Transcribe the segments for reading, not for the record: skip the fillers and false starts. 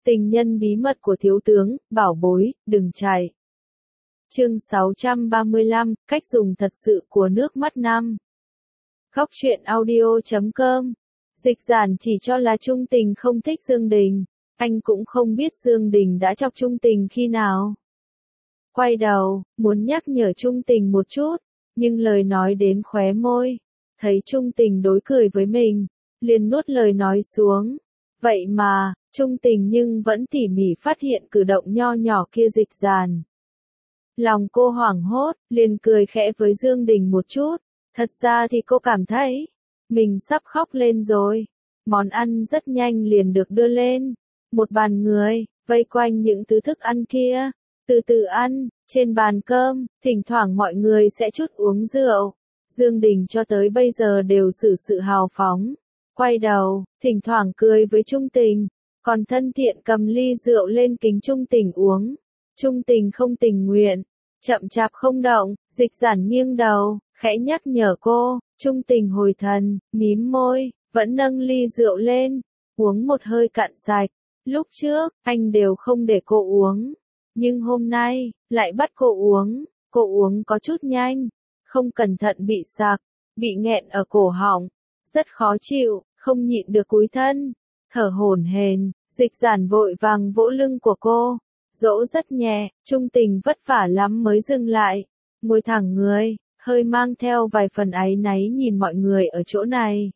Tình nhân bí mật của thiếu tướng, bảo bối, đừng chạy. Chương 635, cách dùng thật sự của nước mắt năm. Góc truyện audio.com. Dịch giản chỉ cho là Trung Tình không thích Dương Đình. Anh cũng không biết Dương Đình đã chọc Trung Tình khi nào. Quay đầu, muốn nhắc nhở Trung Tình một chút, nhưng lời nói đến khóe môi. Thấy Trung Tình đối cười với mình, liền nuốt lời nói xuống. Vậy mà, Trung Tình nhưng vẫn tỉ mỉ phát hiện cử động nho nhỏ kia Dịch giản. Lòng cô hoảng hốt, liền cười khẽ với Dương Đình một chút. Thật ra thì cô cảm thấy, mình sắp khóc lên rồi. Món ăn rất nhanh liền được đưa lên. Một bàn người, vây quanh những thứ thức ăn kia. Từ từ ăn, trên bàn cơm, thỉnh thoảng mọi người sẽ chút uống rượu. Dương Đình cho tới bây giờ đều xử sự hào phóng. Quay đầu, thỉnh thoảng cười với Trung Tình. Còn thân thiện cầm ly rượu lên kính Trung Tình uống. Trung Tình không tình nguyện, chậm chạp không động, Dịch giản nghiêng đầu, khẽ nhắc nhở cô. Trung Tình hồi thần, mím môi, vẫn nâng ly rượu lên, uống một hơi cạn sạch. Lúc trước, anh đều không để cô uống. Nhưng hôm nay, lại bắt cô uống có chút nhanh, không cẩn thận bị sặc, bị nghẹn ở cổ họng, rất khó chịu, không nhịn được cúi thân, thở hổn hển. Dịch giản vội vàng vỗ lưng của cô, dỗ rất nhẹ. Trung Tình vất vả lắm mới dừng lại, ngồi thẳng người, hơi mang theo vài phần áy náy nhìn mọi người ở chỗ này.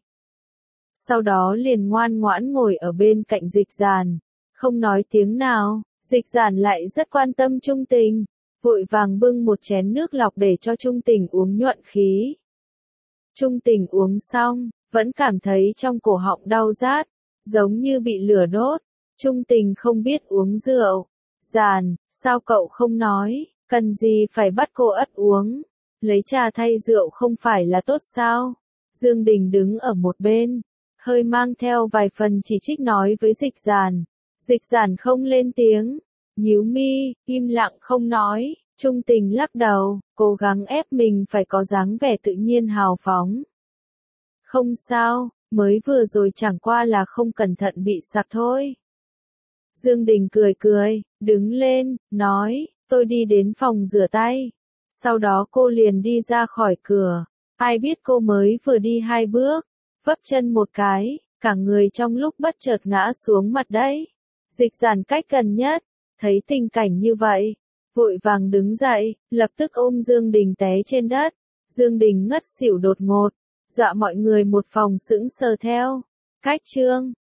Sau đó liền ngoan ngoãn ngồi ở bên cạnh Dịch giản, không nói tiếng nào. Dịch giản lại rất quan tâm Trung Tình, vội vàng bưng một chén nước lọc để cho Trung Tình uống nhuận khí. Trung Tình uống xong, vẫn cảm thấy trong cổ họng đau rát, giống như bị lửa đốt. Trung Tình không biết uống rượu. Giản, sao cậu không nói, cần gì phải bắt cô ất uống, lấy trà thay rượu không phải là tốt sao? Dương Đình đứng ở một bên, hơi mang theo vài phần chỉ trích nói với Dịch giản. Dịch giản không lên tiếng, nhíu mi, im lặng không nói. Trung Tình lắc đầu, cố gắng ép mình phải có dáng vẻ tự nhiên hào phóng. Không sao, mới vừa rồi chẳng qua là không cẩn thận bị sặc thôi. Dương Đình cười cười, đứng lên, nói, tôi đi đến phòng rửa tay. Sau đó cô liền đi ra khỏi cửa. Ai biết cô mới vừa đi 2 bước, vấp chân một cái, cả người trong lúc bất chợt ngã xuống mặt đấy. Dịch giản cách gần nhất, thấy tình cảnh như vậy, vội vàng đứng dậy, lập tức ôm Dương Đình té trên đất. Dương Đình ngất xỉu đột ngột, dọa mọi người một phòng sững sờ theo. Cách chương